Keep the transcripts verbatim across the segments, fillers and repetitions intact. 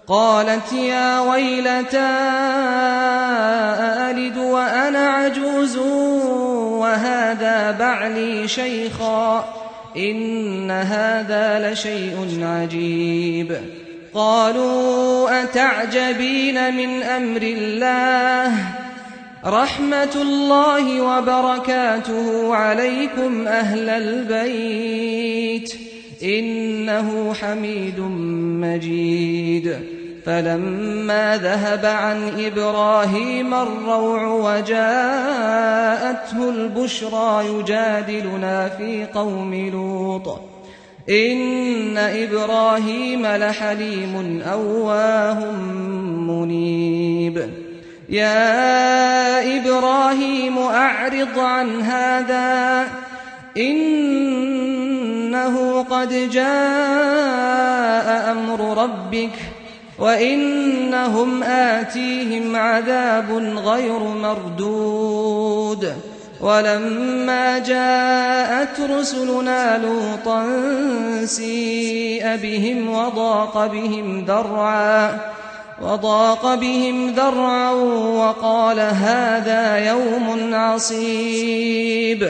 قالت يا ويلتى أألد وأنا عجوز وهذا بعلي شيخا إن هذا لشيء عجيب. قالوا أتعجبين من أمر الله رحمة الله وبركاته عليكم أهل البيت إنه حميد مجيد. فلما ذهب عن إبراهيم الروع وجاءته البشرى يجادلنا في قوم لوط إن إبراهيم لحليم أواه منيب. يا إبراهيم أعرض عن هذا إنه قد جاء أمر ربك وإنهم آتيهم عذاب غير مردود. ولما جاءت رسلنا لوطا سيء بهم وضاق بهم ذرعا وضاق بهم ذرعا وقال هذا يوم عصيب.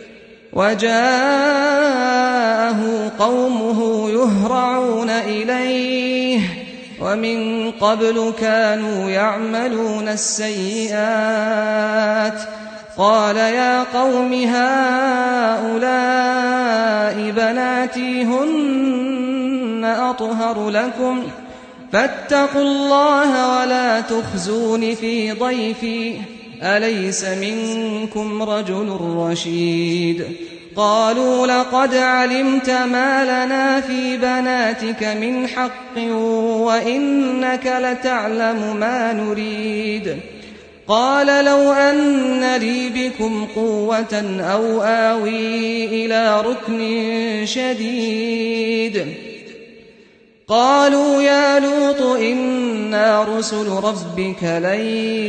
وجاءه قومه يهرعون إليه ومن قبل كانوا يعملون السيئات. قال يا قوم هؤلاء بناتي هن أطهر لكم فاتقوا الله ولا تخزون في ضيفي أليس منكم رجل رشيد. قالوا لقد علمت ما لنا في بناتك من حق وإنك لتعلم ما نريد. قال لو أن لي بكم قوة أو آوي إلى ركن شديد. قالوا يا لوط إنا رسل ربك لن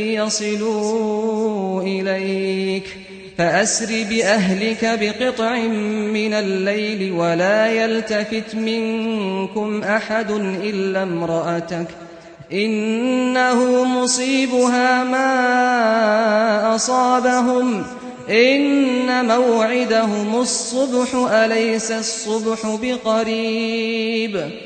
يصلوا إليك فأسر بأهلك بقطع من الليل ولا يلتفت منكم أحد إلا امرأتك إنه مصيبها ما أصابهم إن موعدهم الصبح أليس الصبح بقريب.